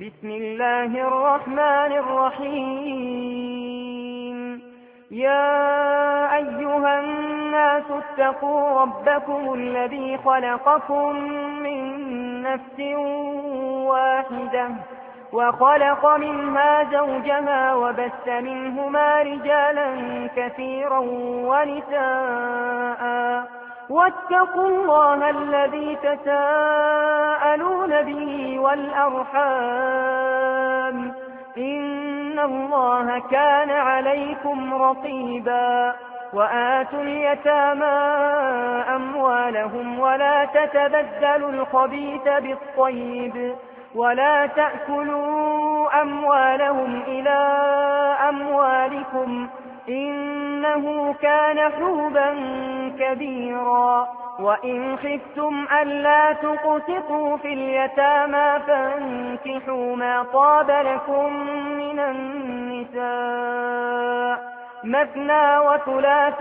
بسم الله الرحمن الرحيم. يا أيها الناس اتقوا ربكم الذي خلقكم من نفس واحدة وخلق منها زوجها وبث منهما رجالا كثيرا ونساء واتقوا الله الذي تساءلون به والأرحام إن الله كان عليكم رقيبا. وآتوا اليتامى أموالهم ولا تتبدلوا الخبيث بالطيب ولا تأكلوا أموالهم إلى أموالكم إنه كان حوبا كبيرا. وإن خفتم ألا تقسطوا في اليتامى فانكحوا ما طاب لكم من النساء مثنى وثلاث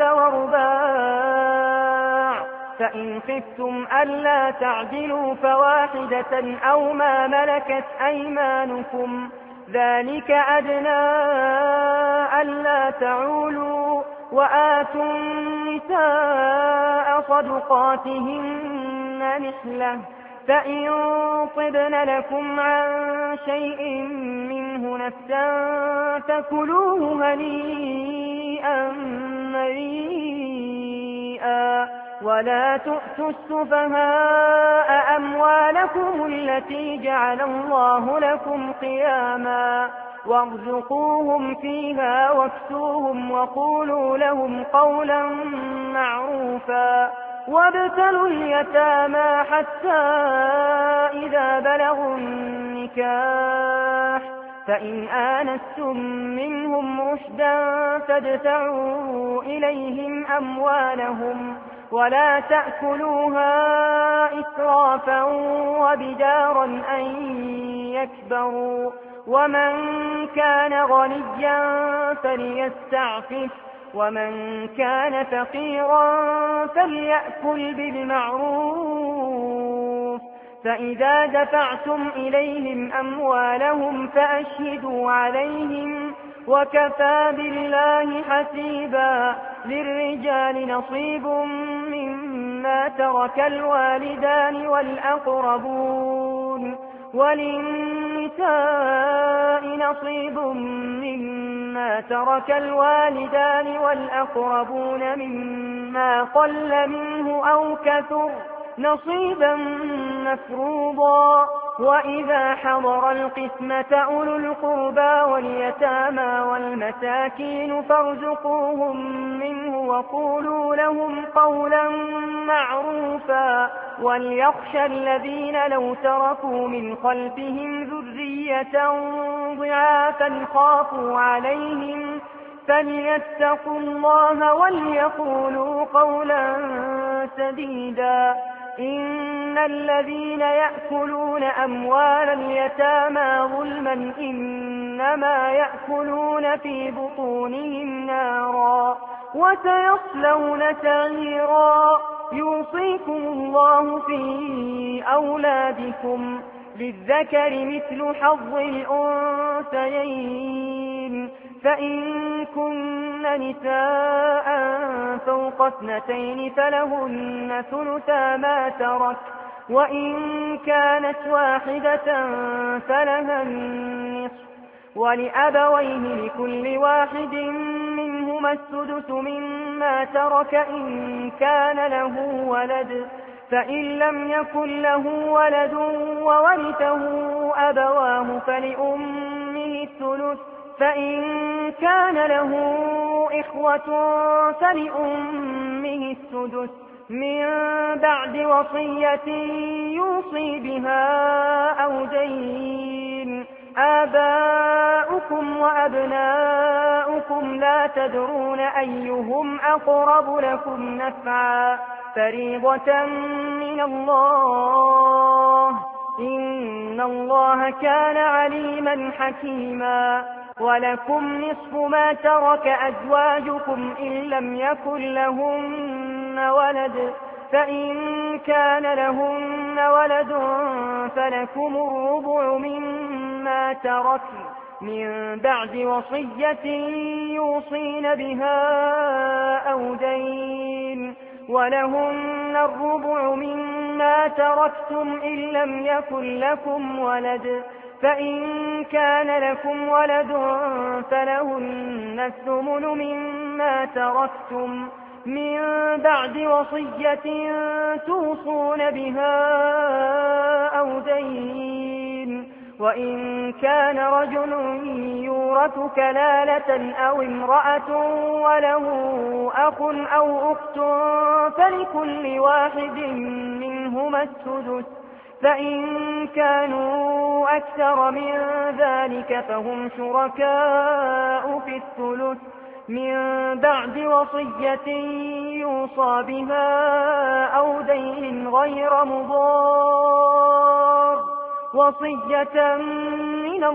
ورباع، فإن خفتم ألا تعدلوا فواحدة أو ما ملكت أيمانكم ذلك أدنى ألا تعولوا. وآتوا النساء صدقاتهن نحلة، فإن طبن لكم عن شيء منه نفسا فكلوه هنيئا مريئا. ولا تؤتوا السفهاء أموالكم التي جعل الله لكم قياما وارزقوهم فيها واكسوهم وقولوا لهم قولا معروفا. وابتلوا اليتامى حتى إذا بلغوا النكاح فإن آنستم منهم رشدا فادفعوا إليهم أموالهم ولا تأكلوها إسرافا وبدارا أن يكبروا. ومن كان غنيا فليستعفف ومن كان فقيرا فليأكل بالمعروف. فإذا دفعتم إليهم أموالهم فأشهدوا عليهم وكفى بالله حسيبا. للرجال نصيب مما ترك الوالدان والأقربون وللنساء نصيب مما ترك الوالدان والأقربون مما قل منه أو كثر نصيبا مفروضا. وإذا حضر القسمة أولو القربى واليتامى والمساكين فارزقوهم منه وقولوا لهم قولا معروفا. وليخشى الذين لو تركوا من خلفهم ذرية ضعافا خافوا عليهم فليتقوا الله وليقولوا قولا سديدا. إن الذين يأكلون أموال اليتامى ظلما إنما يأكلون في بطونهم نارا وسيصلون سعيرا. يوصيكم الله في أولادكم للذكر مثل حظ الأنثيين فإن كن نساء فوق 2 فلهن ثلثا ما ترك وإن كانت واحدة فلها النصف ولأبويه لكل واحد منهما السدس مما ترك إن كان له ولد فإن لم يكن له ولد وورثه أبواه فلأمه الثلث فإن كان له إخوة فلأمه السدس من بعد وصية يوصي بها أو دين. آباؤكم وأبناؤكم لا تدرون أيهم أقرب لكم نفعا فريضة من الله إن الله كان عليما حكيما. ولكم نصف ما ترك أزواجكم إن لم يكن لهن ولد فإن كان لهن ولد فلكم الربع مما تركن من بعد وصية يوصين بها أو دين ولهن الربع مما تركتم إن لم يكن لكم ولد فإن كان لكم ولد فلهن الثمن مما تركتم من بعد وصية توصون بها أو دين وإن كان رجل يورث كلالة أو امرأة وله أخ أو أخت فلكل واحد منهما السدس فإن كانوا أكثر من ذلك فهم شركاء في الثلث من بعد وصية يوصى بها أو دين غير مضار وصية من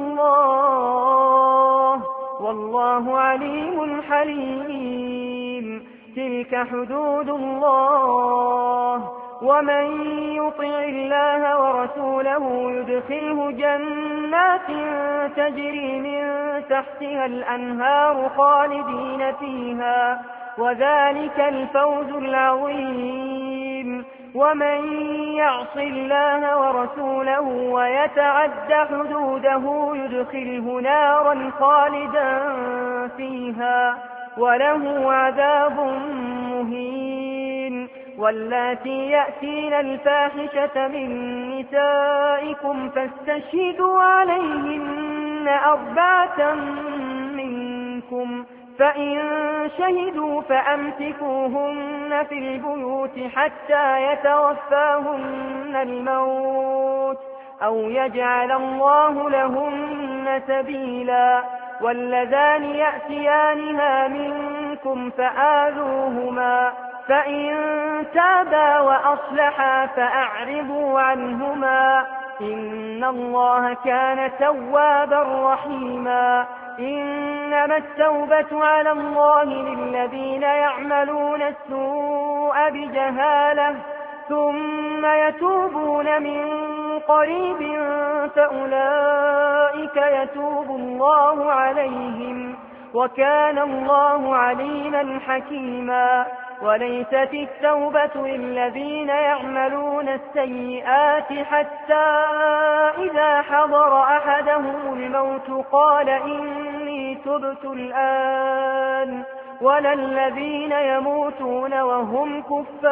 الله والله عليم حليم تلك حدود الله ومن يطع الله ورسوله يدخله جنات تجري من تحتها الأنهار خالدين فيها وذلك الفوز العظيم ومن يعص الله ورسوله ويتعد حدوده يدخله نارا خالدا فيها وله عذاب مهين واللاتي يأتين الفاحشة من نسائكم فاستشهدوا عليهن 4 منكم فإن شهدوا فأمسكوهن في البيوت حتى يتوفاهن الموت أو يجعل الله لهن سبيلا واللذان يأتيانها منكم فآذوهما فإن تابا وأصلحا فأعرضوا عنهما إن الله كان توابا رحيما إنما التوبة على الله للذين يعملون السوء بجهالة ثم يتوبون من قريب فأولئك يتوب الله عليهم وكان الله عليما حكيما وليست التوبة للذين يعملون السيئات حتى إذا حضر أحدهم الموت قال إني تبت الآن ولا الذين يموتون وهم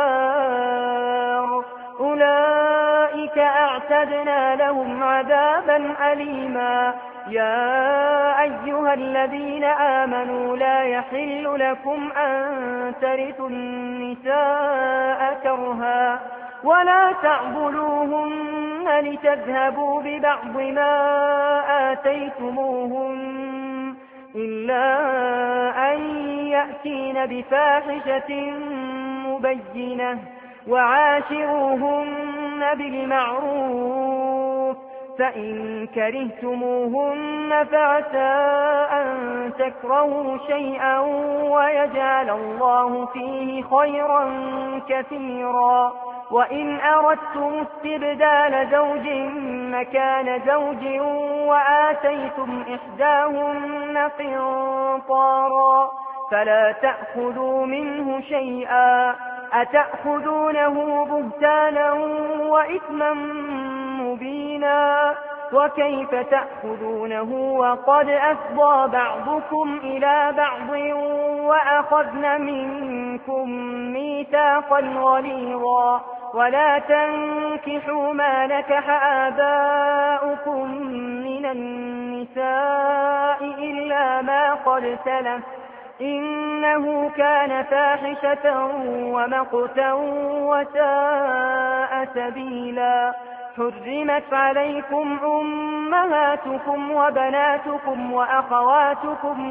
كفار أولئك أعتدنا لهم عذابا أليما يا أيها الذين آمنوا لا يحل لكم أن ترثوا النساء كرها ولا تعضلوهن لتذهبوا ببعض ما آتيتموهن إلا أن يأتين بفاحشة مبينة وعاشروهن بالمعروف فإن كرهتموهن فعسى أن تكرهوا شيئا ويجعل الله فيه خيرا كثيرا وإن أردتم استبدال زوج مكان زوج وآتيتم إحداهن قنطارا فلا تأخذوا منه شيئا أتأخذونه بهتانا وإثما مبينا وكيف تأخذونه وقد أفضى بعضكم إلى بعض وأخذن منكم ميثاقا غليظا ولا تنكحوا ما نكح آباؤكم من النساء إلا ما قد سلف إنه كان فاحشة ومقتا وساء سبيلا حرمت عليكم أمهاتكم وبناتكم وأخواتكم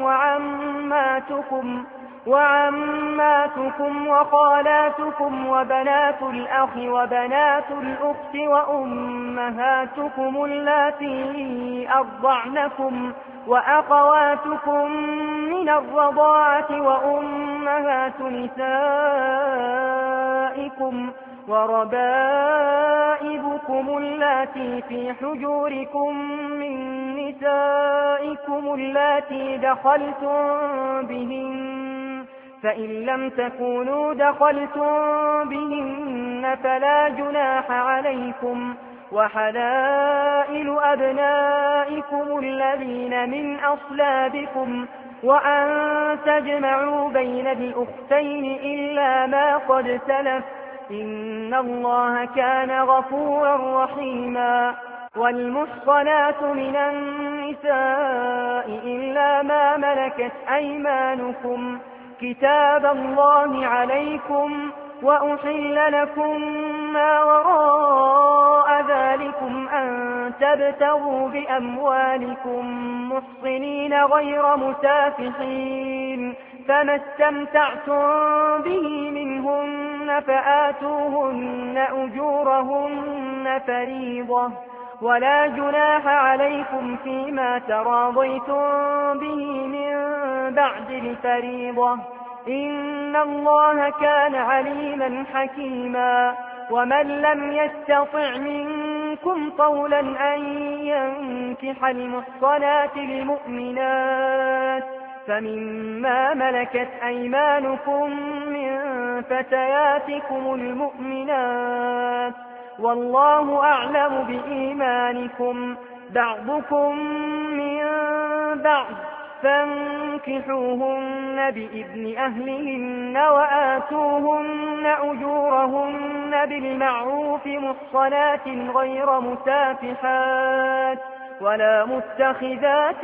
وعماتكم وخالاتكم وبنات الأخ وبنات الأخت وأمهاتكم اللاتي أرضعنكم وأخواتكم من الرضاعة وأمهات نسائكم وربائبكم أمهاتكم اللاتي في حجوركم من نسائكم اللاتي دخلتم بهن، فإن لم تكونوا دخلتم بهن فلا جناح عليكم، وحلائل أبنائكم الذين من أصلابكم، وأن تجمعوا بين الأختين إلا ما قد سلف، إن الله كان غفورا رحيما. والمحصنات من النساء إلا ما ملكت أيمانكم، كتاب الله عليكم، وأحل لكم ما وراء ذلكم أن تبتغوا بأموالكم محصنين غير مسافحين، فما استمتعتم به منهن فآتوهن أجورهن فريضة، ولا جناح عليكم فيما تراضيتم به من بعد الفريضة، إن الله كان عليما حكيما. ومن لم يستطع منكم طولا أن ينكح المحصنات المؤمنات فمما ملكت أيمانكم من فتياتكم المؤمنات، والله أعلم بإيمانكم، بعضكم من بعض، فانكحوهن بإذن أهلهن وآتوهن أجورهن بالمعروف محصنات غير مسافحات ولا متخذات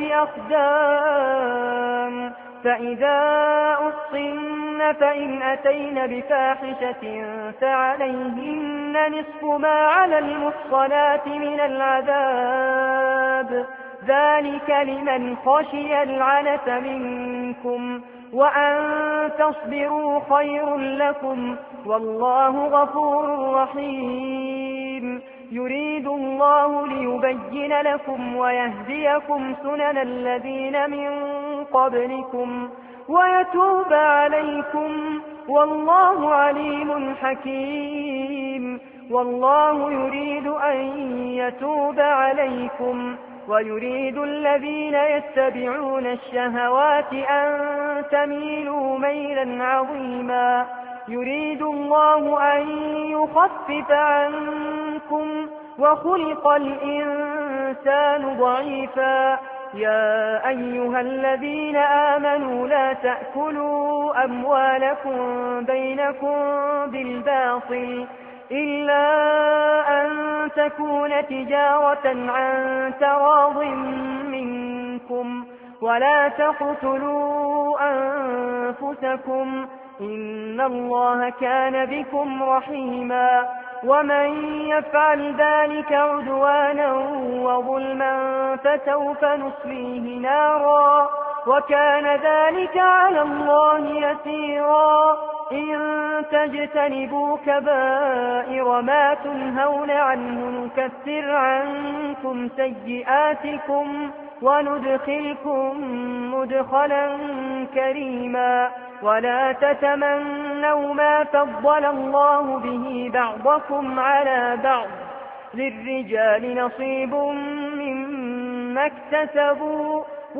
أخدان، فإذا أحصن فإن أتين بفاحشة فعليهن نصف ما على المحصنات من العذاب، ذلك لمن خشي العنت منكم، وأن تصبروا خير لكم، والله غفور رحيم. يريد الله ليبين لكم ويهديكم سنن الذين من قبلكم ويتوب عليكم، والله عليم حكيم. والله يريد أن يتوب عليكم، ويريد الذين يتبعون الشهوات أن تميلوا ميلا عظيما. يريد الله أن يخفف عنكم، وخلق الإنسان ضعيفا. يا أيها الذين آمنوا لا تأكلوا أموالكم بينكم بالباطل إلا أن تكون تجارة عن تراض منكم، ولا تقتلوا أنفسكم، إن الله كان بكم رحيما. ومن يفعل ذلك عدوانا وظلما فسوف نصليه نارا، وكان ذلك على الله يسيرا. إن تجتنبوا كبائر ما تنهون عنه نكفر عنكم سيئاتكم وندخلكم مدخلا كريما. ولا تتمنوا ما فضل الله به بعضكم على بعض، للرجال نصيب مما اكتسبوا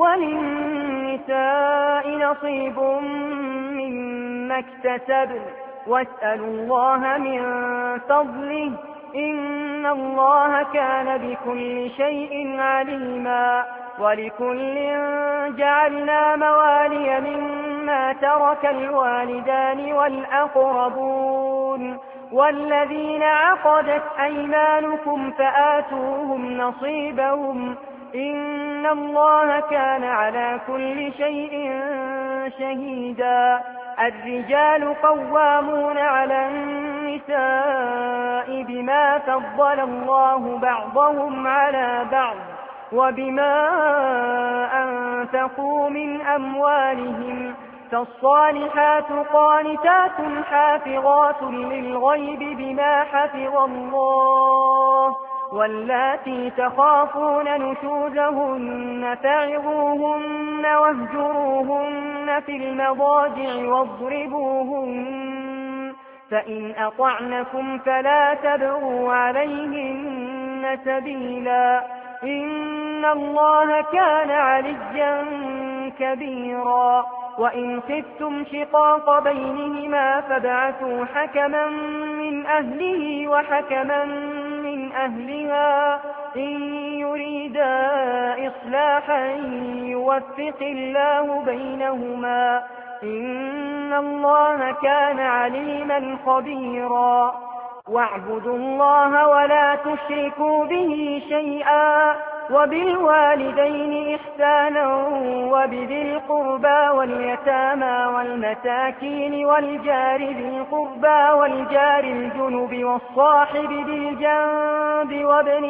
وللنساء نصيب مما اكتسبن، واسألوا الله من فضله، إن الله كان بكل شيء عليما. ولكل جعلنا موالي مما ترك الوالدان والأقربون والذين عقدت أيمانكم فآتوهم نصيبهم، إن الله كان على كل شيء شهيدا. الرجال قوامون على النساء بما فضل الله بعضهم على بعض وبما أنفقوا من أموالهم، فالصالحات قانتات حافظات للغيب بما حفظ الله، واللاتي تخافون نشوزهن فعظوهن واهجروهن في المضاجع واضربوهن، فإن أطعنكم فلا تبغوا عليهن سبيلا إن الله كان عليا كبيرا وإن خفتم شقاق بينهما فابعثوا حكما من أهله وحكما من أهلها إن يريدا إصلاحا يوفق الله بينهما إن الله كان عليما خبيرا واعبدوا الله ولا تشركوا به شيئا وبالوالدين إحسانا وبذي القربى واليتامى والمساكين والجار ذي القربى والجار الجنب والصاحب بالجنب وابن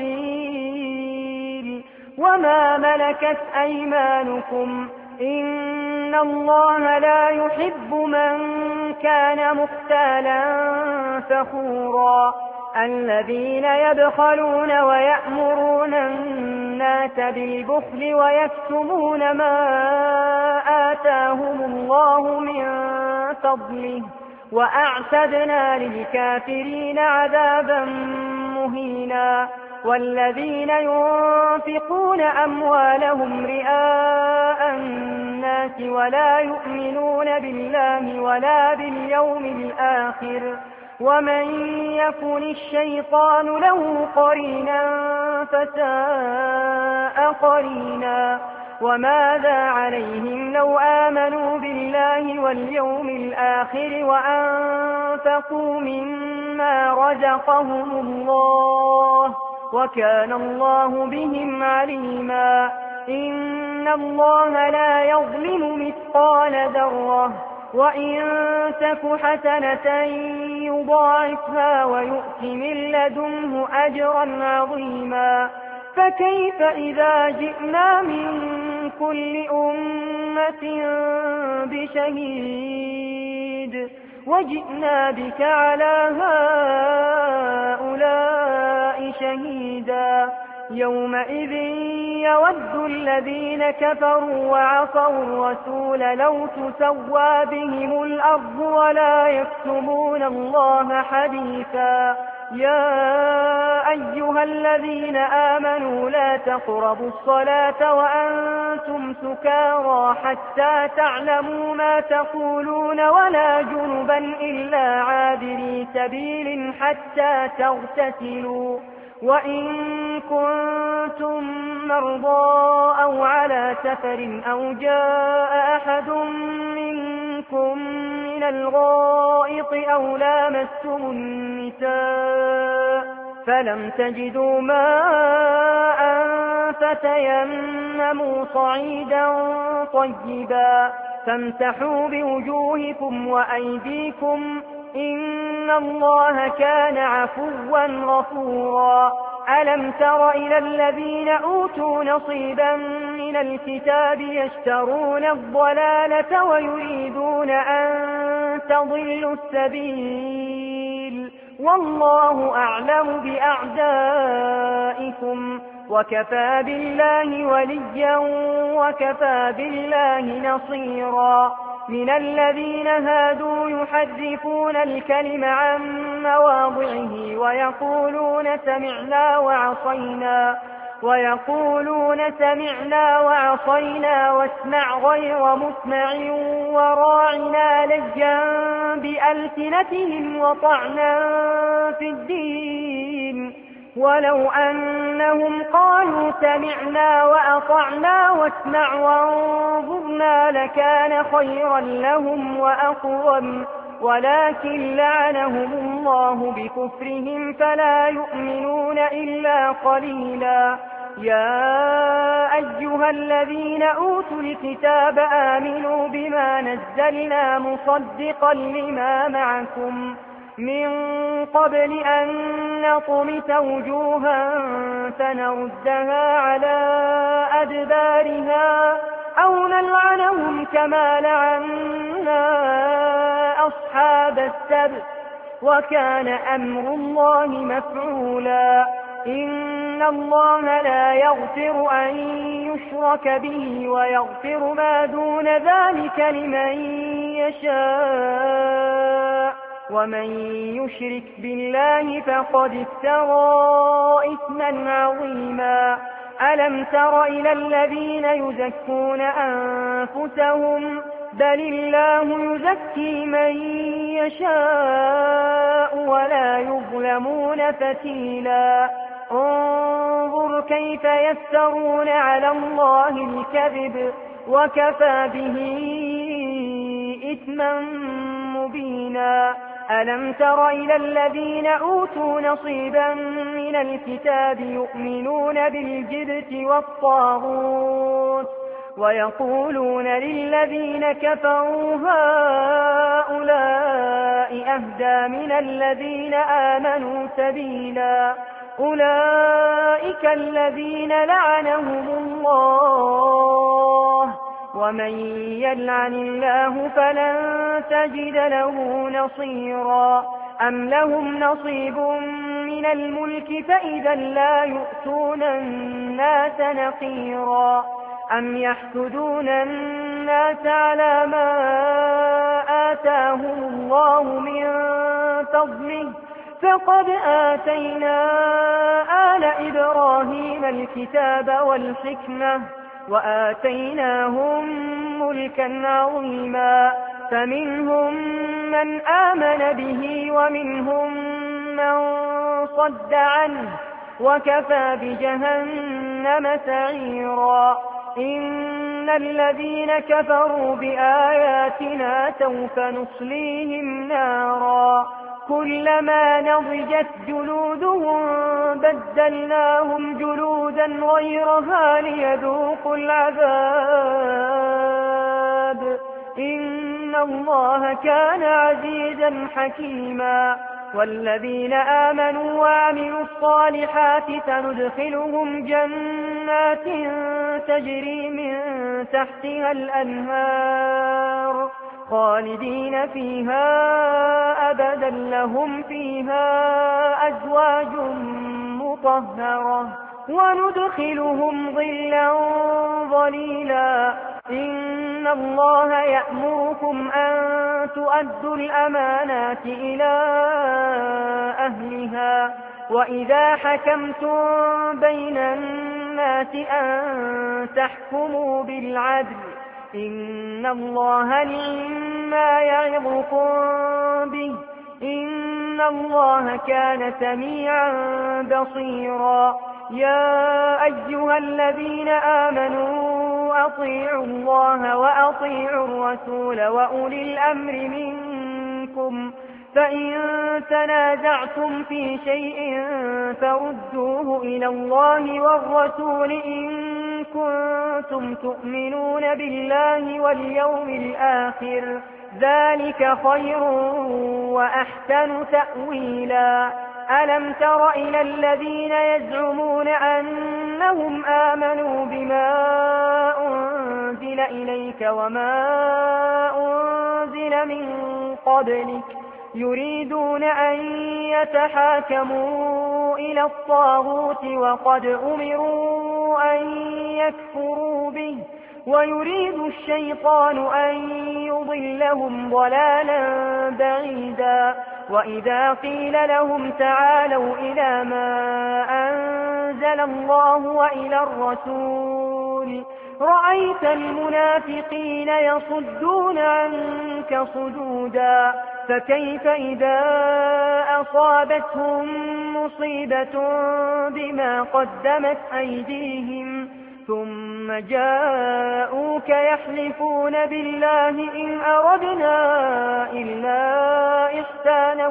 السبيل وما ملكت أيمانكم إن الله لا يحب من كان مختالا فخورا الذين يبخلون ويأمرون الناس بالبخل ويكتمون ما آتاهم الله من فضله وأعتدنا للكافرين عذابا مهينا والذين ينفقون أموالهم رئاء الناس ولا يؤمنون بالله ولا باليوم الآخر ومن يكن الشيطان له قرينا فساء قرينا وماذا عليهم لو آمنوا بالله واليوم الآخر وأنفقوا مما رزقهم الله وكان الله بهم عليما إن الله لا يظلم مثقال ذرة وإن تك حسنة يضاعفها ويؤت من لدنه أجرا عظيما فكيف إذا جئنا من كل أمة بشهيد وجئنا بك على هؤلاء شهيدا يومئذ يود الذين كفروا وعصوا الرسول لو تسوى بهم الأرض ولا يكتمون الله حديثا يا أيها الذين آمنوا لا تقربوا الصلاة وأنتم سكارى حتى تعلموا ما تقولون ولا جنبا إلا عابري سبيل حتى تغتسلوا وإن كنتم مرضى أو على سفر أو جاء أحد منكم من الغائط أو لامستم النساء فلم تجدوا ماء فتيمموا صعيدا طيبا فامسحوا بوجوهكم وأيديكم إن الله كان عفوا غفورا ألم تر إلى الذين أوتوا نصيبا من الكتاب يشترون الضلالة ويريدون أن تضلوا السبيل والله أعلم بأعدائكم وكفى بالله وليا وكفى بالله نصيرا من الذين هادوا يحرفون الكلم عن مواضعه ويقولون سمعنا وعصينا واسمع غير مسمع وراعنا لجا بألسنتهم وطعنا في الدين ولو أنهم قالوا سمعنا وأطعنا واسمع وانظرنا لكان خيرا لهم وأقوم ولكن لعنهم الله بكفرهم فلا يؤمنون إلا قليلا يا أيها الذين أوتوا الكتاب آمنوا بما نزلنا مصدقا لما معكم من قبل أن نطمس وجوها فنردها على أدبارها أو نلعنهم كما لعنا أصحاب السبت وكان أمر الله مفعولا إن الله لا يغفر أن يشرك به ويغفر ما دون ذلك لمن يشاء ومن يشرك بالله فقد افترى إثما عظيما. ألم تر إلى الذين يزكون أنفسهم بل الله يزكي من يشاء ولا يظلمون فتيلا. انظر كيف يفترون على الله الكذب وكفى به إثما مبينا. ألم تر إلى الذين أوتوا نصيبا من الكتاب يؤمنون بالجبت والطاغوت ويقولون للذين كفروا هؤلاء أهدى من الذين آمنوا سبيلا. أولئك الذين لعنهم الله ومن يلعن الله فلن تجد له نصيرا. أم لهم نصيب من الملك فإذا لا يؤتون الناس نقيرا. أم يحسدون الناس على ما آتاهم الله من فضله فقد آتينا آل إبراهيم الكتاب والحكمة وآتيناهم ملكا عظيما. فمنهم من آمن به ومنهم من صد عنه وكفى بجهنم سعيرا. إن الذين كفروا بآياتنا سوف نصليهم نارا كلما نضجت جلودهم بدلناهم جلودا غيرها ليذوقوا العذاب إن الله كان عزيزا حكيما. والذين آمنوا وعملوا الصالحات سندخلهم جنات تجري من تحتها الأنهار خالدين فيها أبدا لهم فيها أزواج مطهرة وندخلهم ظلا ظليلا. إن الله يأمركم أن تؤدوا الأمانات إلى أهلها وإذا حكمتم بين الناس أن تحكموا بالعدل إن الله نعم يعظكم به إن الله كان سميعا بصيرا. يا أيها الذين آمنوا أطيعوا الله وأطيعوا الرسول وأولي الأمر منكم فإن تنازعتم في شيء فردوه إلى الله والرسول إن كنتم تؤمنون بالله واليوم الآخر ذلك خير وأحسن تأويلا. ألم تر إلى الذين يزعمون أنهم آمنوا بما أنزل إليك وما أنزل من قبلك يريدون أن يتحاكموا إلى الطاغوت وقد أمروا أن يكفروا به ويريد الشيطان أن يضلهم ضلالا بعيدا. وإذا قيل لهم تعالوا إلى ما أنزل الله وإلى الرسول رأيت المنافقين يصدون عنك صدودا. فكيف إذا أصابتهم مصيبة بما قدمت أيديهم ثم جاءوك يحلفون بالله إن أردنا إلا إحسانا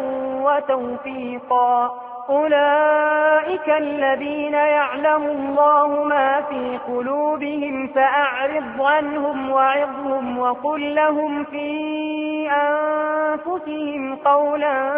وتوفيقا. أولئك الذين يعلم الله ما في قلوبهم فأعرض عنهم وعظهم وقل لهم في أنفسهم قولا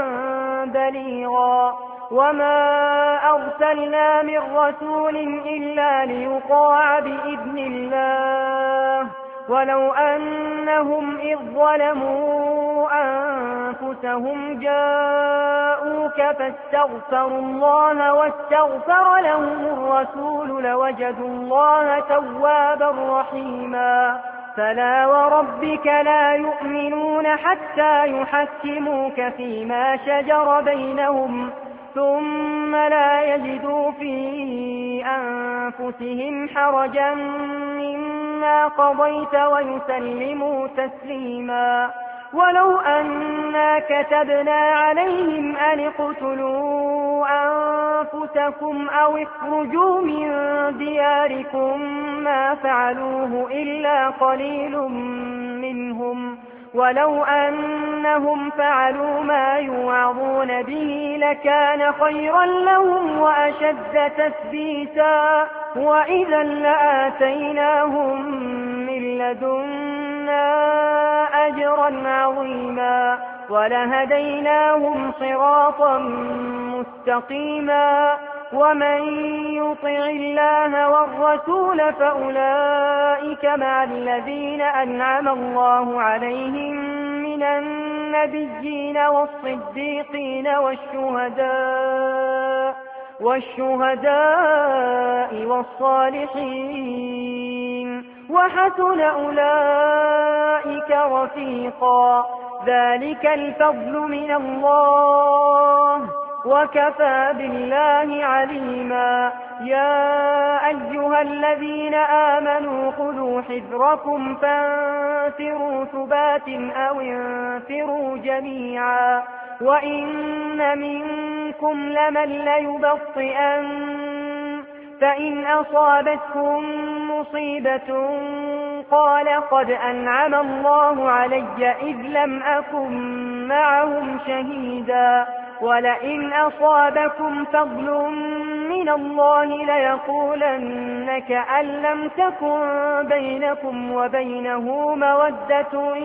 بليغا. وما أرسلنا من رسول إلا ليطاع بإذن الله ولو أنهم إذ ظلموا أنفسهم جاءوك فاستغفروا الله واستغفر لهم الرسول لوجدوا الله توابا رحيما. فلا وربك لا يؤمنون حتى يحكموك فيما شجر بينهم ثم لا يجدوا في أنفسهم حرجا مما قضيت ويسلموا تسليما. ولو أنا كتبنا عليهم أن اقتلوا أنفسكم أو اخرجوا من دياركم ما فعلوه إلا قليل منهم ولو أنهم فعلوا ما يوعظون به لكان خيرا لهم وأشد تثبيتا وإذا لآتيناهم من لدنا أجرا عظيما ولهديناهم صراطا مستقيما. ومن يطع الله والرسول فأولئك مع الذين أنعم الله عليهم من النبيين والصديقين والشهداء والصالحين وحسن أولئك رفيقا. ذلك الفضل من الله وكفى بالله عليما. يا أيها الذين آمنوا خذوا حذركم فانفروا ثبات أو انفروا جميعا وإن منكم لمن ليبطئن فإن أصابتكم مصيبة قال قد أنعم الله علي إذ لم أكن معهم شهيدا ولئن أصابكم فضل من الله ليقولن كأن لم تكن بينكم وبينه مودة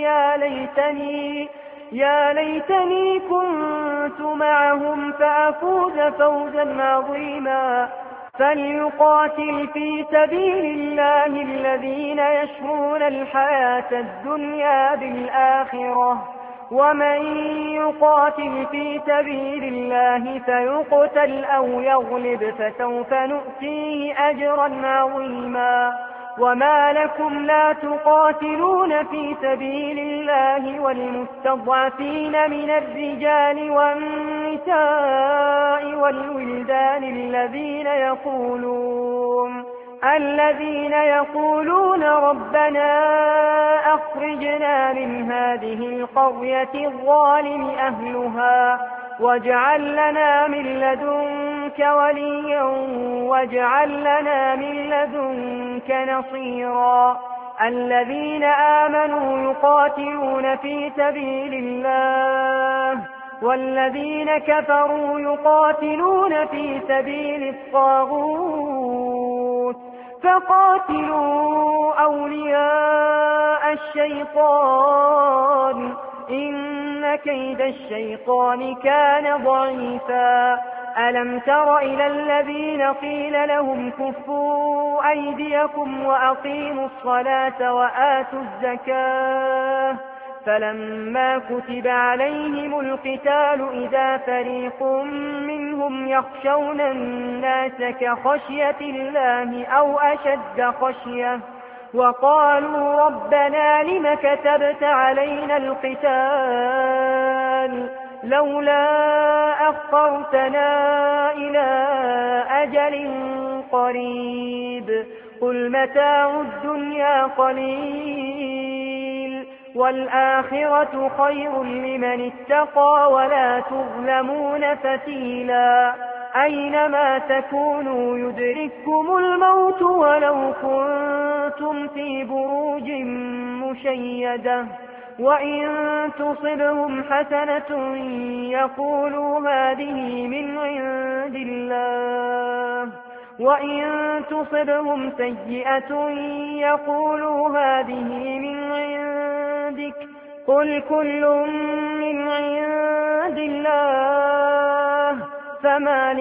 يا ليتني كنت معهم فأفوز فوزا عظيما. فليقاتل في سبيل الله الذين يشرون الحياة الدنيا بالآخرة ومن يقاتل في سبيل الله فيقتل أو يغلب فسوف نؤتيه أجرا عظيما. وما لكم لا تقاتلون في سبيل الله والمستضعفين من الرجال والنساء والولدان الذين يقولون ربنا أخرجنا من هذه القرية الظالم أهلها واجعل لنا من لدنك وليا واجعل لنا من لدنك نصيرا. الذين آمنوا يقاتلون في سبيل الله والذين كفروا يقاتلون في سبيل الطاغوت فقاتلوا أولياء الشيطان إن كيد الشيطان كان ضعيفا. ألم تر إلى الذين قيل لهم كفوا أيديكم وأقيموا الصلاة وآتوا الزكاة فلما كتب عليهم القتال إذا فريق منهم يخشون الناس كخشية الله أو أشد خشية وقالوا ربنا لم كتبت علينا القتال لولا أخرتنا إلى أجل قريب قل متاع الدنيا قليل والآخرة خير لمن اتقى ولا تظلمون فتيلا. أينما تكونوا يدرككم الموت ولو كنتم في بروج مشيدة وإن تصبهم حسنة يقولوا هذه من عند الله وإن تصبهم سيئة يقولوا هذه من عندك قل كل من عند الله فما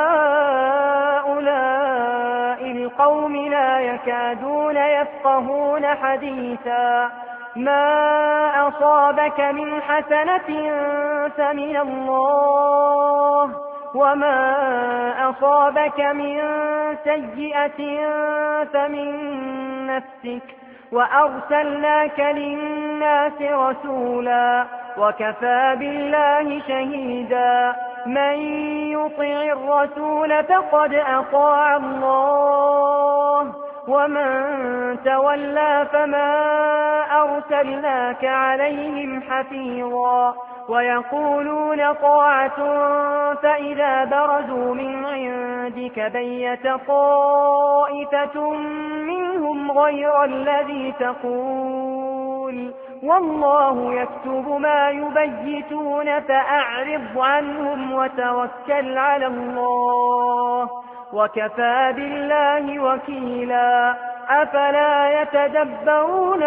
لهؤلاء القوم لا يكادون يفقهون حديثا. ما أصابك من حسنة فمن الله وما أصابك من سيئة فمن نفسك وأرسلناك للناس رسولا وكفى بالله شهيدا من يطع الرسول فقد أطاع الله ومن تولى فما أرسلناك عليهم حفيظا ويقولون طاعة فإذا برزوا من عندك بيت طائفة منهم غير الذي تقول والله يكتب ما يبيتون فأعرض عنهم وتوكل على الله وكفى بالله وكيلا أفلا يتدبرون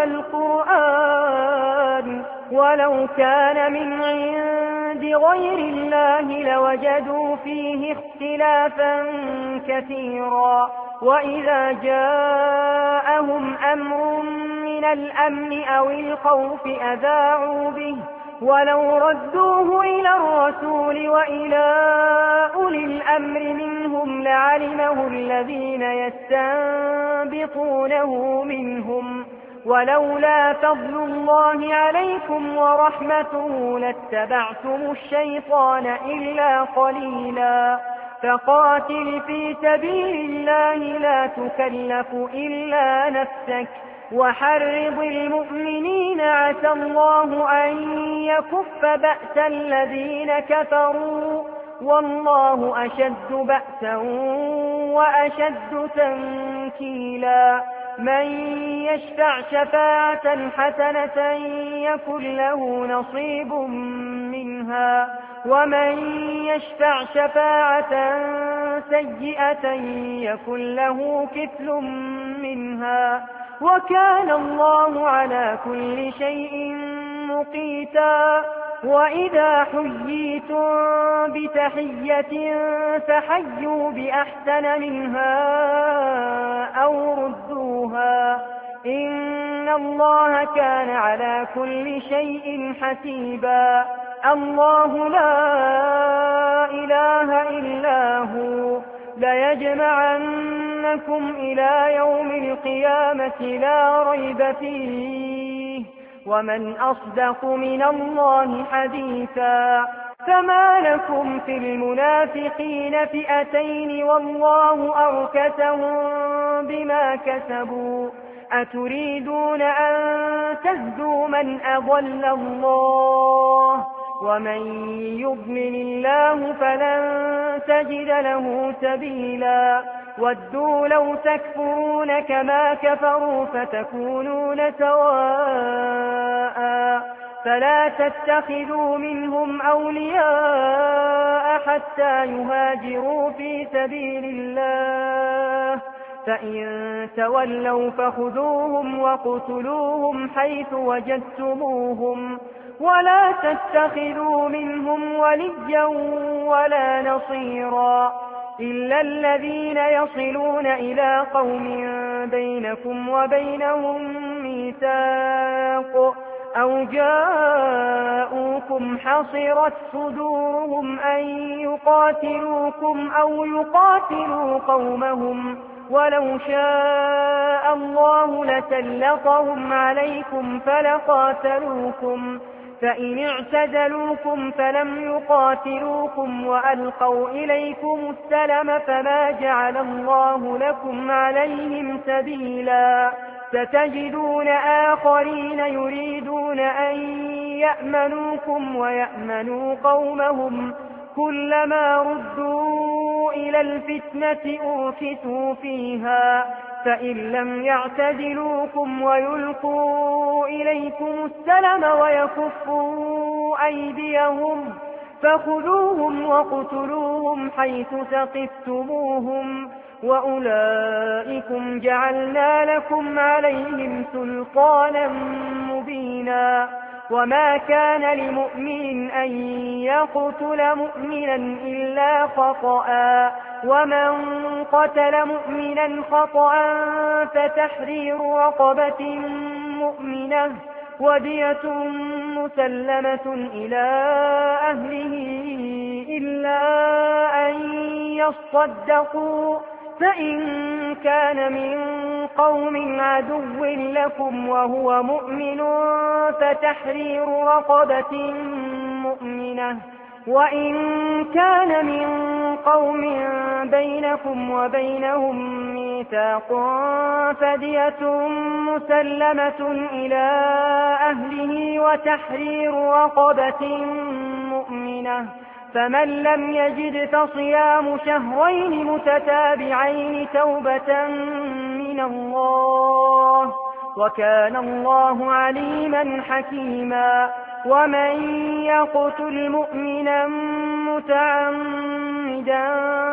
القرآن ولو كان من عند غير الله لوجدوا فيه اختلافا كثيرا وإذا جاءهم أمر من الأمن أو الخوف أذاعوا به ولو ردوه إلى الرسول وإلى أولي الأمر منهم لعلمه الذين يستنبطونه منهم ولولا فضل الله عليكم ورحمته لاتبعتم الشيطان إلا قليلا فقاتل في سبيل الله لا تكلف إلا نفسك وحرض المؤمنين عسى الله أن يكف بأس الذين كفروا والله أشد بأسا وأشد تنكيلا من يشفع شفاعة حسنة يكن له نصيب منها ومن يشفع شفاعة سيئة يكن له كفل منها وكان الله على كل شيء مقيتا وإذا حييتم بتحية فحيوا بأحسن منها أو ردوها إن الله كان على كل شيء حسيبا الله لا إله إلا هو ليجمعنكم إلى يوم القيامة لا ريب فيه ومن أصدق من الله حديثا فما لكم في المنافقين فئتين والله أركسهم بما كسبوا أتريدون أن تهدوا من أضل الله ومن يضلل الله فلن تجد له سبيلا ودوا لو تكفرون كما كفروا فتكونون سواء فلا تتخذوا منهم أولياء حتى يهاجروا في سبيل الله فإن تولوا فخذوهم وقتلوهم حيث وجدتموهم ولا تتخذوا منهم وليا ولا نصيرا إلا الذين يصلون إلى قوم بينكم وبينهم ميثاق أو جاءوكم حصرت صدورهم أن يقاتلوكم أو يقاتلوا قومهم ولو شاء الله لسلطهم عليكم فلقاتلوكم فإن اعتزلوكم فلم يقاتلوكم وألقوا إليكم السلم فما جعل الله لكم عليهم سبيلا ستجدون آخرين يريدون أن يأمنوكم ويأمنوا قومهم كلما ردوا إلى الفتنة أركسوا فيها فإن لم يعتزلوكم ويلقوا إليكم السلم ويكفوا أيديهم فخذوهم وقتلوهم حيث ثقفتموهم وأولئكم جعلنا لكم عليهم سلطانا مبينا وما كان لمؤمن أن يقتل مؤمنا إلا خطأ ومن قتل مؤمنا خطأ فتحرير رقبة مؤمنة ودية مسلمة إلى أهله إلا أن يصدقوا، فإن كان من قوم عدو لكم وهو مؤمن فتحرير رقبة مؤمنة، وإن كان من قوم بينكم وبينهم ميثاق فدية مسلمة إلى أهله وتحرير رقبة مؤمنة، فمن لم يجد فصيام شهرين متتابعين توبة من الله، وكان الله عليما حكيما. ومن يقتل مؤمنا متعمدا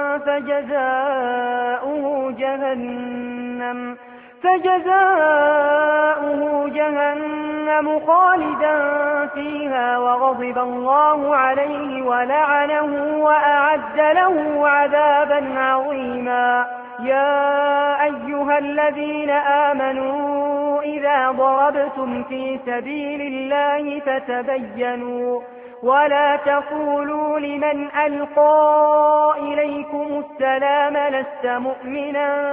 فجزاؤه جهنم خالدا فيها وغضب الله عليه ولعنه وأعد له عذابا عظيما. يا أيها الذين آمنوا إذا ضربتم في سبيل الله فتبينوا ولا تقولوا لمن ألقى إليكم السلام لست مؤمنا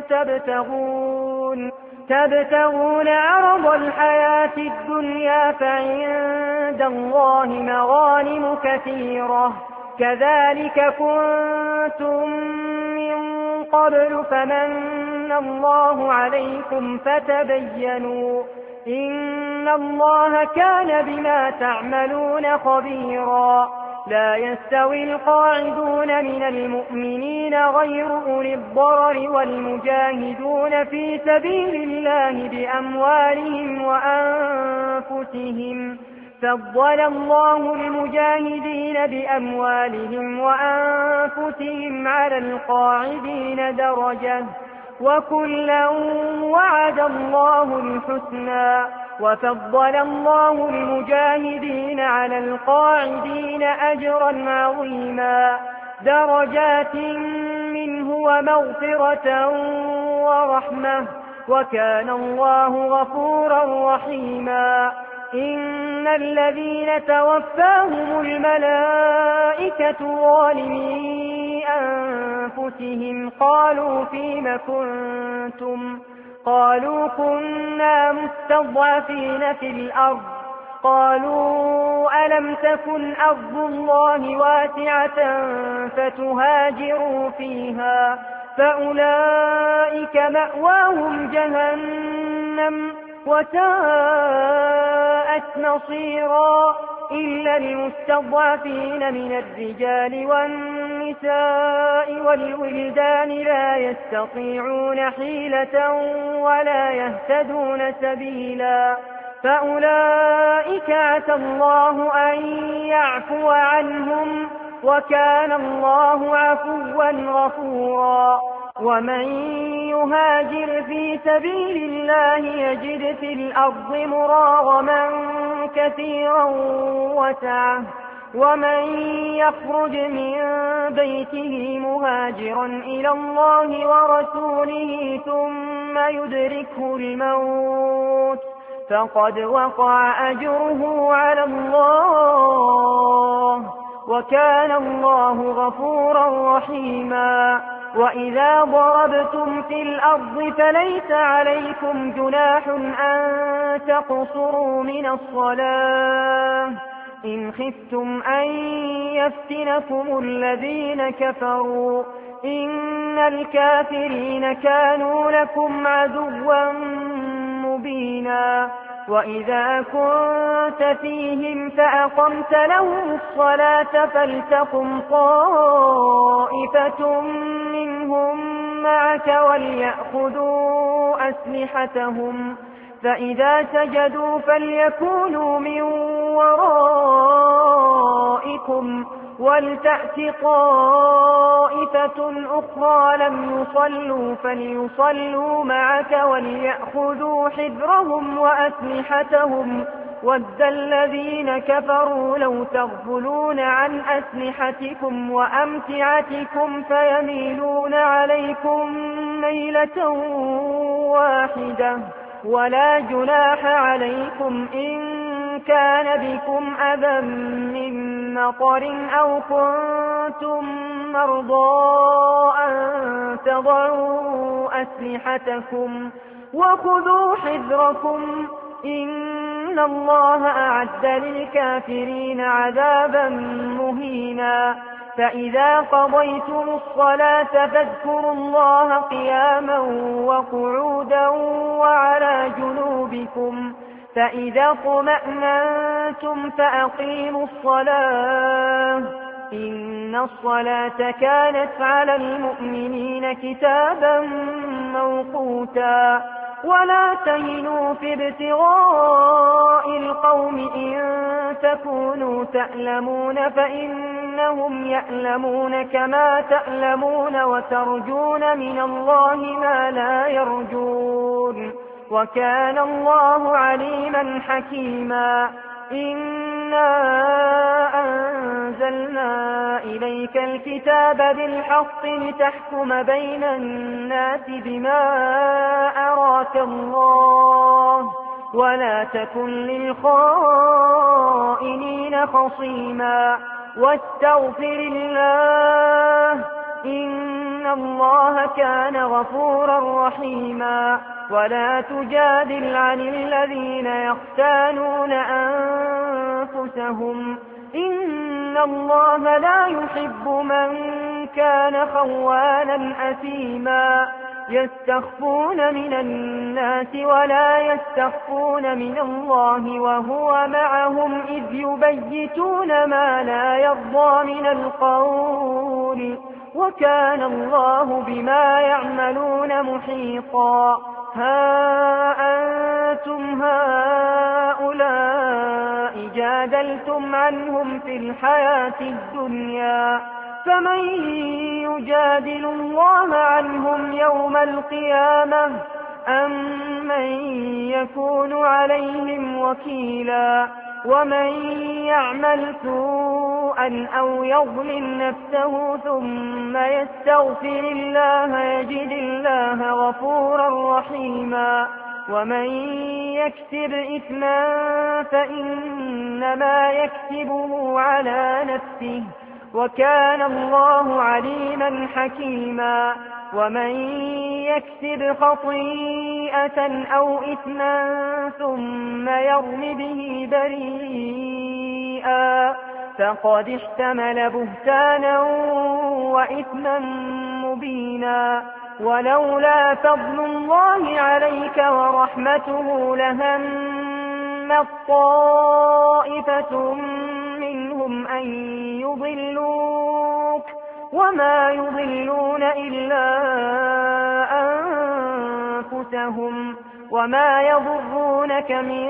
تبتغون عرض الحياة الدنيا فعند الله مغانم كثيرة كذلك كنتم من قبل فمن الله عليكم فتبينوا إن الله كان بما تعملون خبيرا. لا يستوي القاعدون من المؤمنين غير أولي الضرر والمجاهدون في سبيل الله بأموالهم وأنفسهم، فضل الله المجاهدين بأموالهم وأنفسهم على القاعدين درجة، وكلا وعد الله الحسنى، وفضل الله المجاهدين على القاعدين أجرا عظيما درجات منه ومغفرة ورحمة، وكان الله غفورا رحيما. إن الذين توفاهم الملائكة ظالمي أنفسهم قالوا فيم كنتم؟ قالوا كنا مستضعفين في الأرض. قالوا ألم تكن أرض الله واسعة فتهاجروا فيها فأولئك مأواهم جهنم وساءت مصيرا إلا المستضعفين من الرجال والنساء والولدان لا يستطيعون حيلة ولا يهتدون سبيلا فأولئك عسى الله أن يعفو عنهم وكان الله عفوا غفورا. ومن يهاجر في سبيل الله يجد في الأرض مراغما كثيرا وسعة، ومن يخرج من بيته مهاجرا إلى الله ورسوله ثم يدركه الموت فقد وقع أجره على الله وكان الله غفورا رحيما. وإذا ضربتم في الأرض فليس عليكم جناح أن تقصروا من الصلاة إن خفتم أن يفتنكم الذين كفروا إن الكافرين كانوا لكم عدوا مبينا. وإذا كنت فيهم فأقمت لهم الصلاة فلتقم طائفة منهم معك وليأخذوا أسلحتهم فإذا سجدوا فليكونوا من ورائكم ولتأت طائفة أخرى لم يصلوا فليصلوا معك وليأخذوا حذرهم وأسلحتهم ود الذين كفروا لو تغفلون عن أسلحتكم وأمتعتكم فيميلون عليكم ميلة واحدة ولا جناح عليكم إن كان بكم أذى من مطر أو كنتم مرضى أن تضعوا أسلحتكم وخذوا حذركم إن الله أعد للكافرين عذابا مهينا فإذا قضيتم الصلاة فاذكروا الله قياما وقعودا وعلى جنوبكم فإذا اطمأننتم فأقيموا الصلاة إن الصلاة كانت على المؤمنين كتابا موقوتا ولا تهنوا في ابتغاء القوم إن تكونوا تألمون فإنهم يألمون كما تألمون وترجون من الله ما لا يرجون وكان الله عليما حكيما إنا أنزلنا إليك الكتاب بالحق لتحكم بين الناس بما أراك الله ولا تكن للخائنين خصيما واستغفر الله إن الله كان غفورا رحيما ولا تجادل عن الذين يختانون أنفسهم إن الله لا يحب من كان خوانا أثيما يستخفون من الناس ولا يستخفون من الله وهو معهم إذ يبيتون ما لا يرضى من القول وكان الله بما يعملون محيطا ها أنتم هؤلاء جادلتم عنهم في الحياة الدنيا فمن يجادل الله عنهم يوم القيامة أم من يكون عليهم وكيلا ومن يعمل سوءا أو يظلم نفسه ثم يستغفر الله يجد الله غفورا رحيما ومن يكسب إثما فإنما يكسبه على نفسه وكان الله عليما حكيما ومن يكسب خطيئة أو إثما ثم يرم به بريئا فقد احتمل بهتانا وإثما مبينا ولولا فضل الله عليك ورحمته لهم طائفة منهم أن يضلوك وما يضلون إلا أنفسهم وما يضرونك من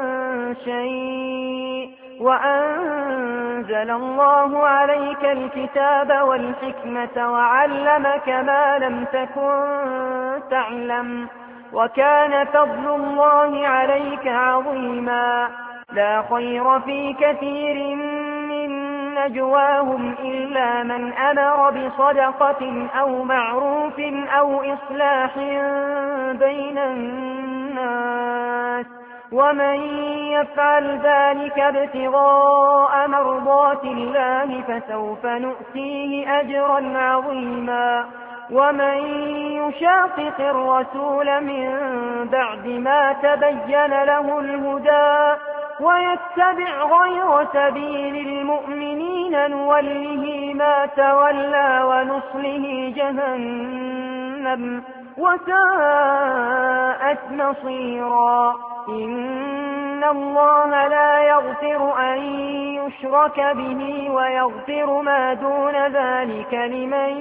شيء وأنزل الله عليك الكتاب والحكمة وعلمك ما لم تكن تعلم وكان فضل الله عليك عظيما لا خير في كثير من نجواهم إلا من أمر بصدقة أو معروف أو إصلاح بين الناس ومن يفعل ذلك ابتغاء مرضات الله فسوف نؤتيه أجرا عظيما ومن يشاقق الرسول من بعد ما تبين له الهدى ويتبع غير سبيل المؤمنين نوله ما تولى ونصله جهنم وساءت مصيرا إن الله لا يغفر أن يشرك به ويغفر ما دون ذلك لمن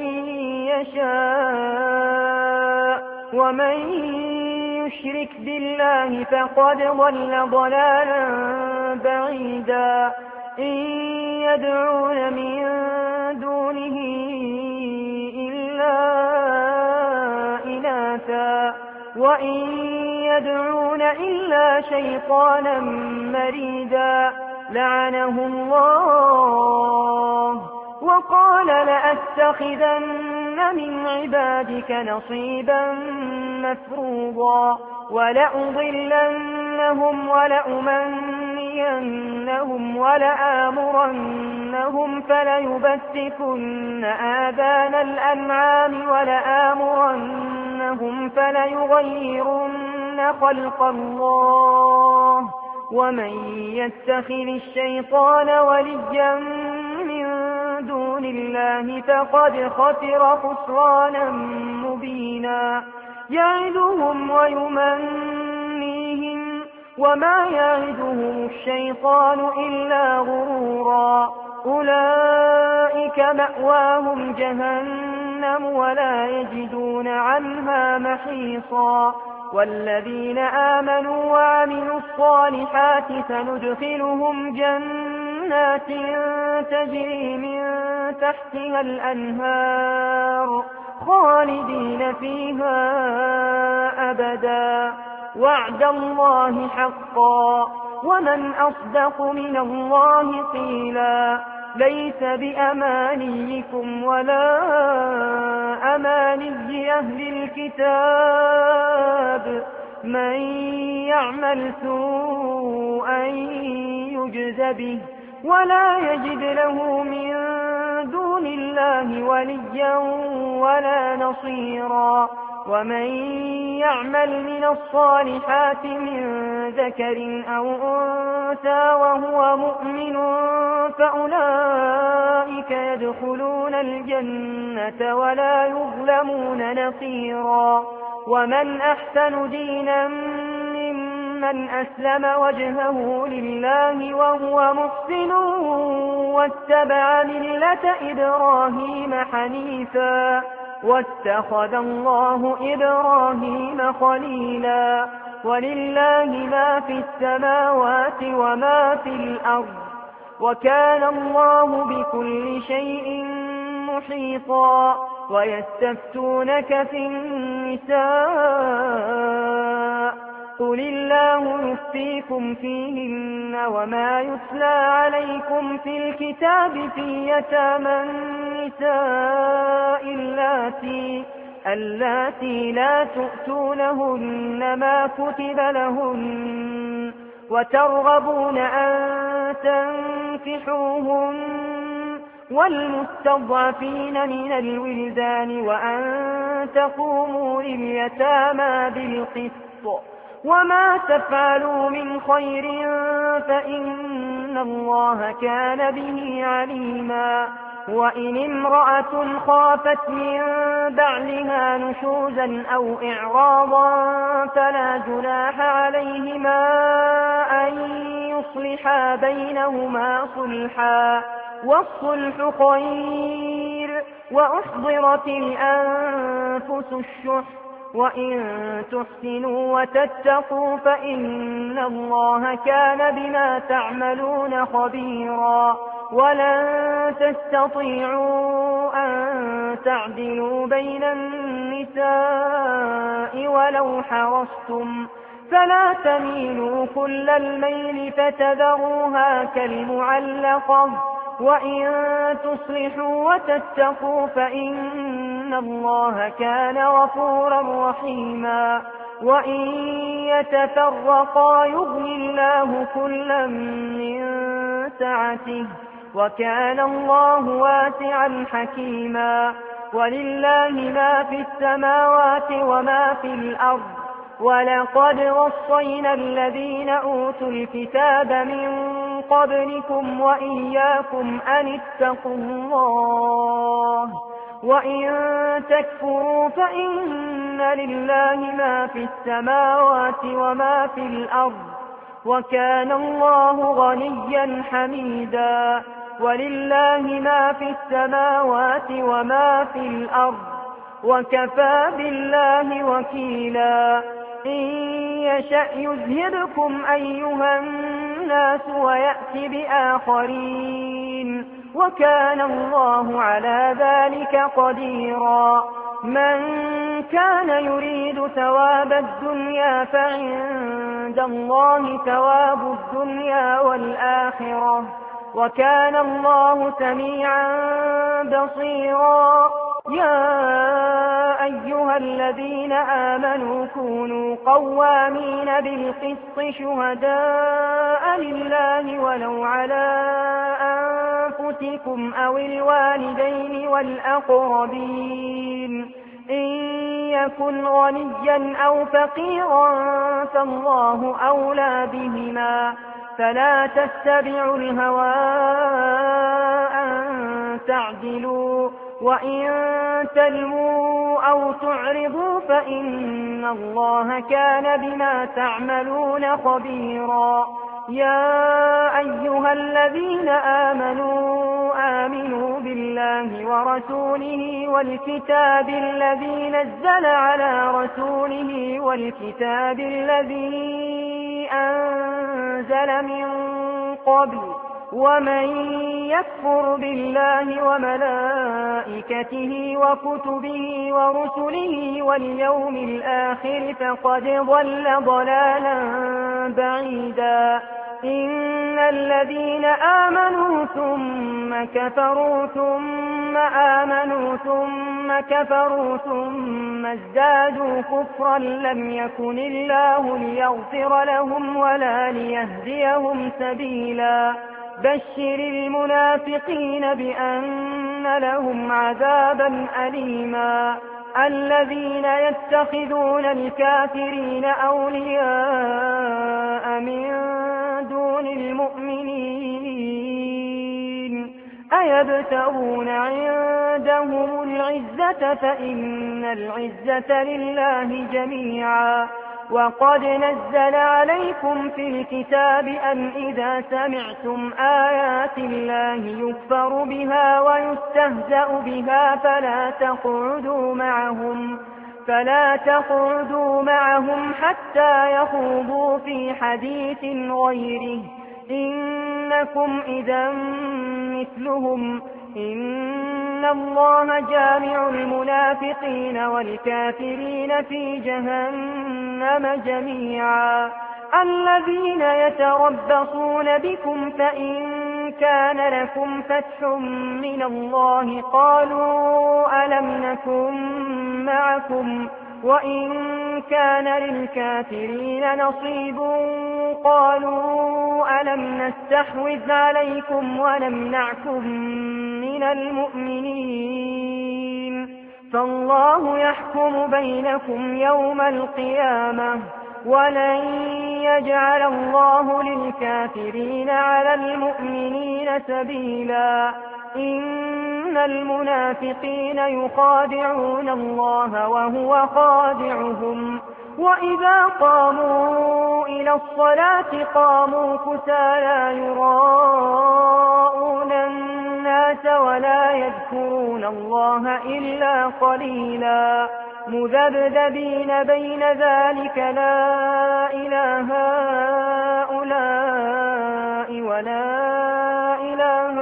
يشاء ومن يشرك بالله فقد ضل ضلالا بعيدا إن يدعون من دونه إلا إناثا وإن يدعون إلا شيطانا مريدا لعنه الله وقال لأتخذن من عبادك نصيبا مفروضا ولأضلنهم ولأمنينهم ولآمرنهم فليبتكن آذان الأنعام ولآمرنهم فليغيرن خلق الله ومن يتخذ الشيطان وليا من دون الله فقد خسر خسرانا مبينا يعدهم ويمنيهم وما يعدهم الشيطان إلا غرورا أولئك مأواهم جهنم ولا يجدون عنها محيصا والذين آمنوا وعملوا الصالحات سندخلهم جنات تجري من تحتها الأنهار خالدين فيها أبدا وعد الله حقا ومن أصدق من الله قيلا ليس بأمانيكم ولا أماني أهل الكتاب من يعمل سوءا يجز به ولا يجد له من دون الله وليا ولا نصيرا ومن يعمل من الصالحات من ذكر أو أنثى وهو مؤمن فأولئك يدخلون الجنة ولا يظلمون نقيرا ومن أحسن دينا ممن أسلم وجهه لله وهو محسن واتبع ملة إبراهيم حنيفا واتخذ الله إبراهيم خليلا ولله ما في السماوات وما في الأرض وكان الله بكل شيء محيطا ويستفتونك في النساء قل الله يفتيكم فيهن وما يتلى عليكم في الكتاب في يتامى النساء اللاتي لا تؤتونهن ما كتب لهن وترغبون أن تنكحوهن والمستضعفين من الولدان وأن تقوموا لليتامى بالقسط وما تفعلوا من خير فإن الله كان به عليما وإن امرأة خافت من بعلها نشوزا أو إعراضا فلا جناح عليهما أن يصلحا بينهما صلحا والصلح خير وأحضرت الأنفس الشح وإن تحسنوا وتتقوا فإن الله كان بما تعملون خبيرا ولن تستطيعوا أن تعدلوا بين النساء ولو حرصتم فلا تميلوا كل الميل فتذروها كالمعلقة وإن تصلحوا وتتقوا فإن الله كان غفورا رحيما وإن يتفرقا يغني الله كلا من سعته وكان الله واسعا حكيما ولله ما في السماوات وما في الأرض ولقد وصينا الذين أوتوا الكتاب من قبلكم وإياكم أن اتقوا الله وإن تكفروا فإن لله ما في السماوات وما في الأرض وكان الله غنيا حميدا ولله ما في السماوات وما في الأرض وكفى بالله وكيلا إن يشأ يذهبكم أيها الناس ويأتي بآخرين وكان الله على ذلك قديرا من كان يريد ثواب الدنيا فعند الله ثواب الدنيا والآخرة وكان الله سميعا بصيرا يا أيها الذين آمنوا كونوا قوامين بالقسط شهداء لله ولو على أنفسكم أو الوالدين والأقربين إن يكن غنيا أو فقيرا فالله أولى بهما فلا تتبعوا الهوى أن تعدلوا وإن تلموا أو تعرضوا فإن الله كان بما تعملون خبيرا يا أيها الذين آمنوا بالله ورسوله والكتاب الذي نزل على رسوله والكتاب الذي أنزل من قبل ومن يكفر بالله وملائكته وكتبه ورسله واليوم الآخر فقد ضل ضلالا بعيدا إن الذين آمنوا ثم كفروا ثم آمنوا ثم كفروا ثم ازدادوا كفرا لم يكن الله ليغفر لهم ولا ليهديهم سبيلا بشر المنافقين بأن لهم عذابا أليما الذين يتخذون الكافرين أولياء من دون المؤمنين أيبتغون عندهم العزة فإن العزة لله جميعا وقد نزل عليكم في الكتاب أن إذا سمعتم آيات الله يكفر بها ويستهزأ بها فلا تقعدوا معهم حتى يخوضوا في حديث غيره إنكم إذا مثلهم إن الله جامع المنافقين والكافرين في جهنم جميعا الذين يتربصون بكم فإن كان لكم فتح من الله قالوا ألم نكن معكم وإن كان للكافرين نصيب قالوا ألم نستحوذ عليكم ونمنعكم من المؤمنين فالله يحكم بينكم يوم القيامة ولن يجعل الله للكافرين على المؤمنين سبيلا إن المنافقين يخادعون الله وهو خادعهم وإذا قاموا إلى الصلاة قاموا كسالى يراءون الناس ولا يذكرون الله إلا قليلا مذبذبين بين ذلك لا إله هؤلاء ولا إله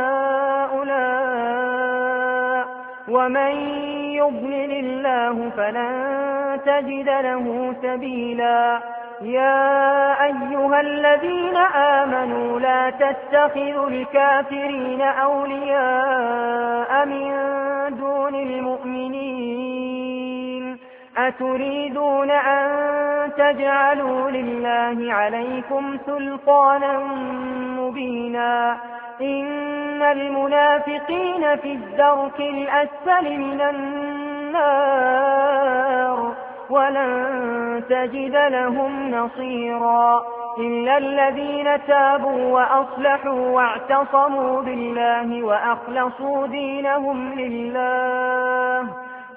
هؤلاء ومن يضلل الله فلن تجد له سبيلا يا أيها الذين آمنوا لا تتخذوا الكافرين أولياء من دون المؤمنين أتريدون أن تجعلوا لله عليكم سلطانا مبينا إن المنافقين في الدرك الأسفل من النار ولن تجد لهم نصيرا إلا الذين تابوا وأصلحوا واعتصموا بالله وأخلصوا دينهم لله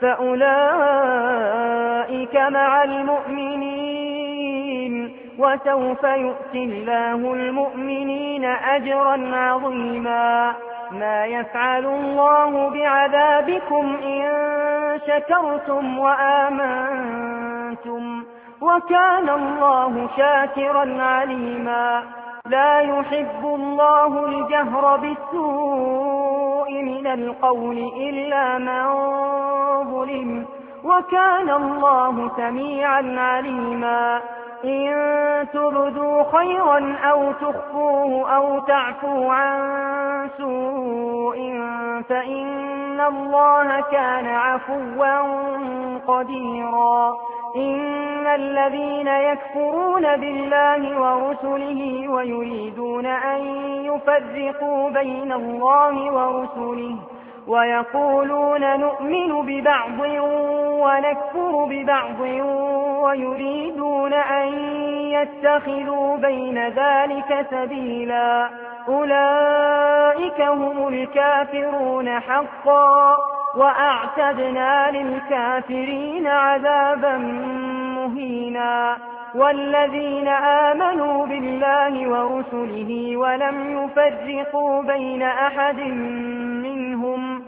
فأولئك مع المؤمنين وسوف يؤتي الله المؤمنين أجرا عظيما ما يفعل الله بعذابكم إن شكرتم وآمنتم وكان الله شاكرا عليما لا يحب الله الجهر بالسوء من القول إلا من ظلم وكان الله سميعا عليما إن تبدوا خيرا أو تخفوه أو تعفو عن سوء فإن الله كان عفوا قديرا. إن الذين يكفرون بالله ورسله ويريدون أن يفرقوا بين الله ورسله ويقولون نؤمن ببعض ونكفر ببعض ويريدون أن يتخذوا بين ذلك سبيلا أولئك هم الكافرون حقا وأعتدنا للكافرين عذابا مهينا. والذين آمنوا بالله ورسله ولم يفرقوا بين أحد منهم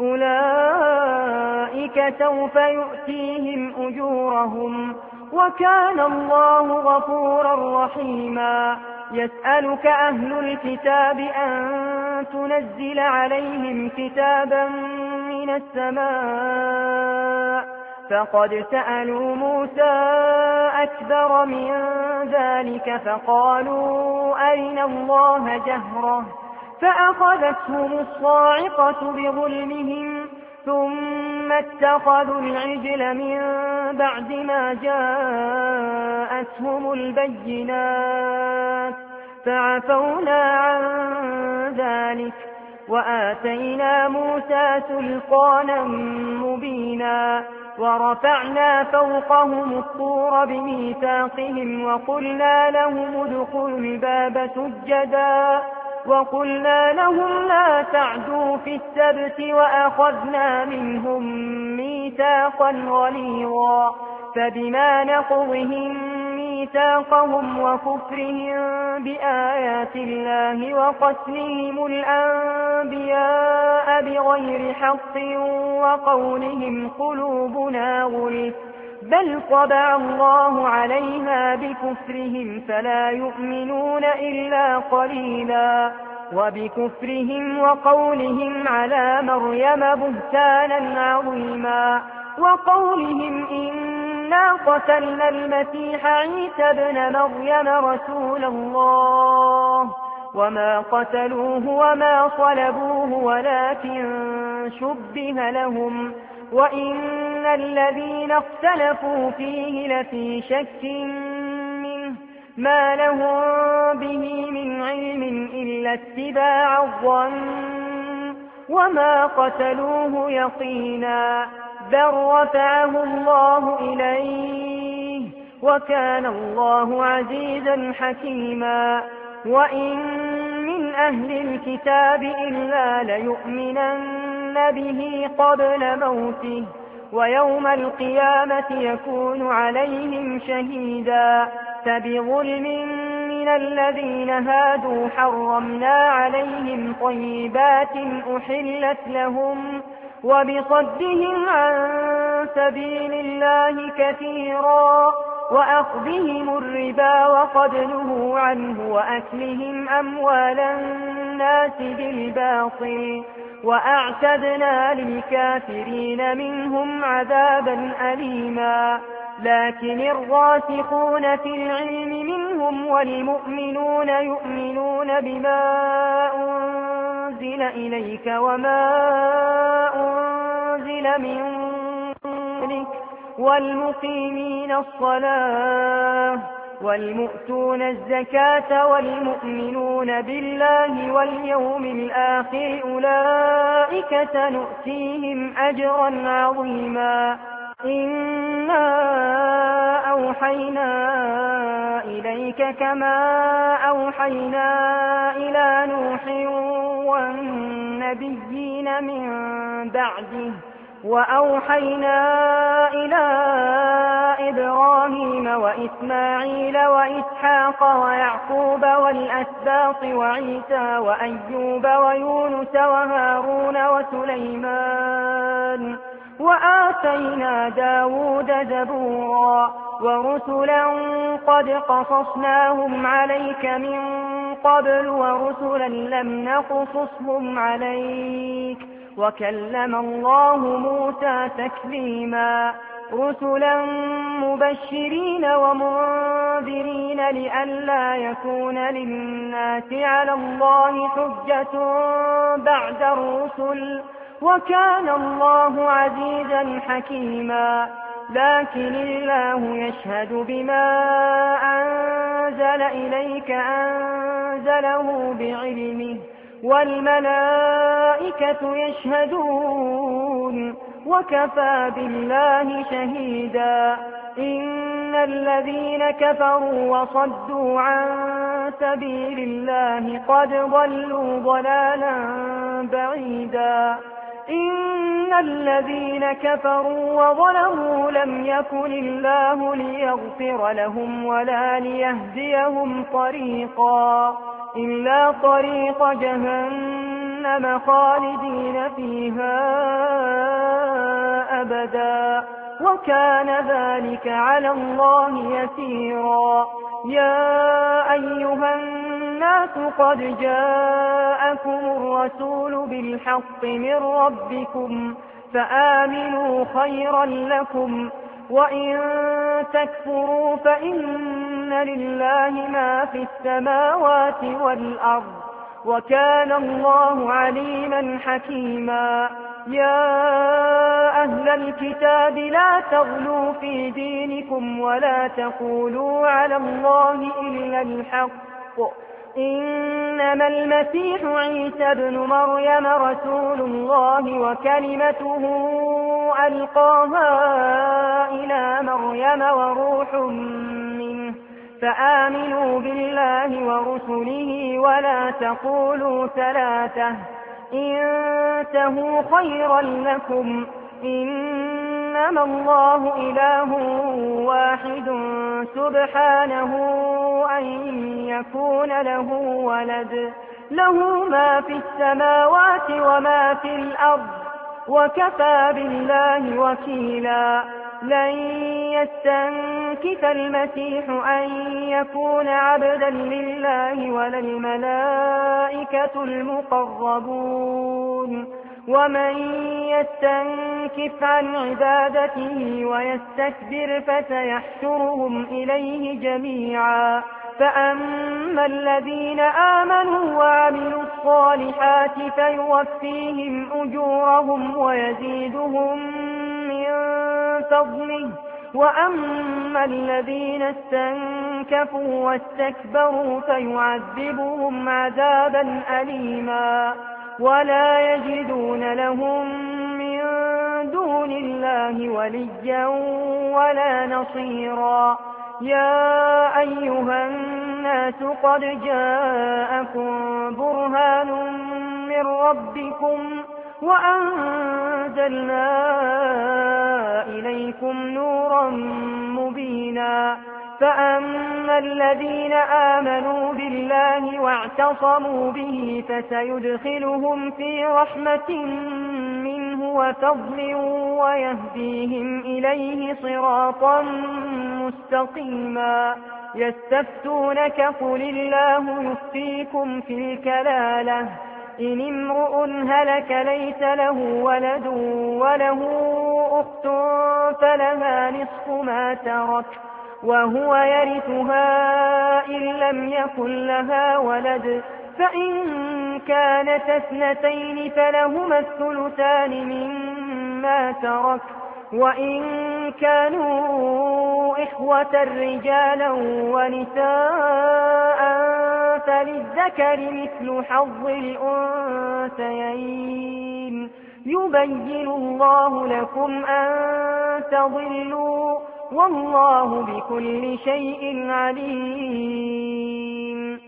أولئك سوف يؤتيهم أجورهم وكان الله غفورا رحيما. يسألك أهل الكتاب أن تنزل عليهم كتابا من السماء فقد سألوا موسى أكبر من ذلك فقالوا أرنا الله جهرة فأخذتهم الصاعقة بظلمهم ثم اتخذوا العجل من بعد ما جاءتهم البينات فعفونا عن ذلك وآتينا موسى سلطانا مبينا. ورفعنا فوقهم الطور بميثاقهم وقلنا لهم ادخلوا الباب سجدا وقلنا لهم لا تعدوا في السبت وأخذنا منهم ميثاقا غليظا. فبما نقضهم ميثاقهم وكفرهم بآيات الله وقتلهم الأنبياء بغير حق وقولهم قلوبنا غلف بل طبع الله عليها بكفرهم فلا يؤمنون إلا قليلا. وبكفرهم وقولهم على مريم بهتانا عظيما وقولهم إنا قتلنا المسيح عيسى ابن مريم رسول الله وما قتلوه وما صلبوه ولكن شبه لهم وإن الذين اختلفوا فيه لفي شك منه ما لهم به من علم إلا اتباع الظن وما قتلوه يقينا بل رفعه الله إليه وكان الله عزيزا حكيما. وإن من أهل الكتاب إلا ليؤمنن به قبل موته ويوم القيامة يكون عليهم شهيدا. فبظلم من الذين هادوا حرمنا عليهم طيبات أحلت لهم وبصدهم عن سبيل الله كثيرا وأخذهم الربا وقد نهوا عنه وأكلهم أموال الناس بالباطل وأعتدنا للكافرين منهم عذابا أليما. لكن الراسخون في العلم منهم والمؤمنون يؤمنون بما أنزل إليك وما أنزل من قبلك والمقيمين الصلاة والمؤتون الزكاة والمؤمنون بالله واليوم الآخر أولئك سنؤتيهم أجرا عظيما. إنا أوحينا إليك كما أوحينا إلى نوح والنبيين من بعده وأوحينا إلى إبراهيم وإسماعيل وإسحاق ويعقوب والأسباط وعيسى وأيوب ويونس وهارون وسليمان وآتينا داود زبورا ورسلا قد قصصناهم عليك من قبل ورسلا لم نقصصهم عليك وكلم الله موسى تكليما. رسلا مبشرين ومنذرين لئلا يكون للناس على الله حجة بعد الرسل، وكان الله عزيزا حكيما. لكن الله يشهد بما أنزل إليك أنزله بعلمه، والملائكة يشهدون، وكفى بالله شهيدا. إن الذين كفروا وصدوا عن سبيل الله قد ضلوا ضلالا بعيدا. إن الذين كفروا وظلموا لم يكن الله ليغفر لهم ولا ليهديهم طريقا إلا طريق جهنم خالدين فيها أبدا، وكان ذلك على الله يسيرا. يا أيها الناس قد جاءكم الرسول بالحق من ربكم فآمنوا خيرا لكم، وإن تكفروا فإن لله ما في السماوات والأرض، وكان الله عليما حكيما. يا أهل الكتاب لا تغلوا في دينكم ولا تقولوا على الله إلا الحق، إنما المسيح عيسى ابن مريم رسول الله وكلمته ألقاها إلى مريم وروح منه، فآمنوا بالله ورسله ولا تقولوا ثلاثة، انتهوا خيرا لكم، إنما الله إله واحد سبحانه أن يكون له ولد، له ما في السماوات وما في الأرض، وكفى بالله وكيلا. لن يستنكف المسيح أن يكون عبدا لله ولا الملائكة المقربون، ومن يستنكف عن عبادته ويستكبر فسيحشرهم إليه جميعا. فأما الذين آمنوا وعملوا الصالحات فيوفيهم أجورهم ويزيدهم من فضله، وأما الذين استنكفوا واستكبروا فيعذبهم عذابا أليما ولا يجدون لهم من دون الله وليا ولا نصيرا. يا أيها الناس قد جاءكم برهان من ربكم وأنزلنا إليكم نورا مبينا. فأما الذين آمنوا بالله واعتصموا به فسيدخلهم في رحمة منه وفضل ويهديهم إليه صراطا مستقيما. يستفتونك قل الله يفتيكم في الكلالة إن امرؤ هلك ليس له ولد وله أخت فلها نصف ما ترك وهو يرثها إن لم يكن لها ولد، فإن كانت اثنتين فلهما الثلثان مما ترك، وإن كانوا إخوة رجالا ونساء فللذكر مثل حظ الأنثيين. يبين الله لكم أن تضلوا والله بكل شيء عليم.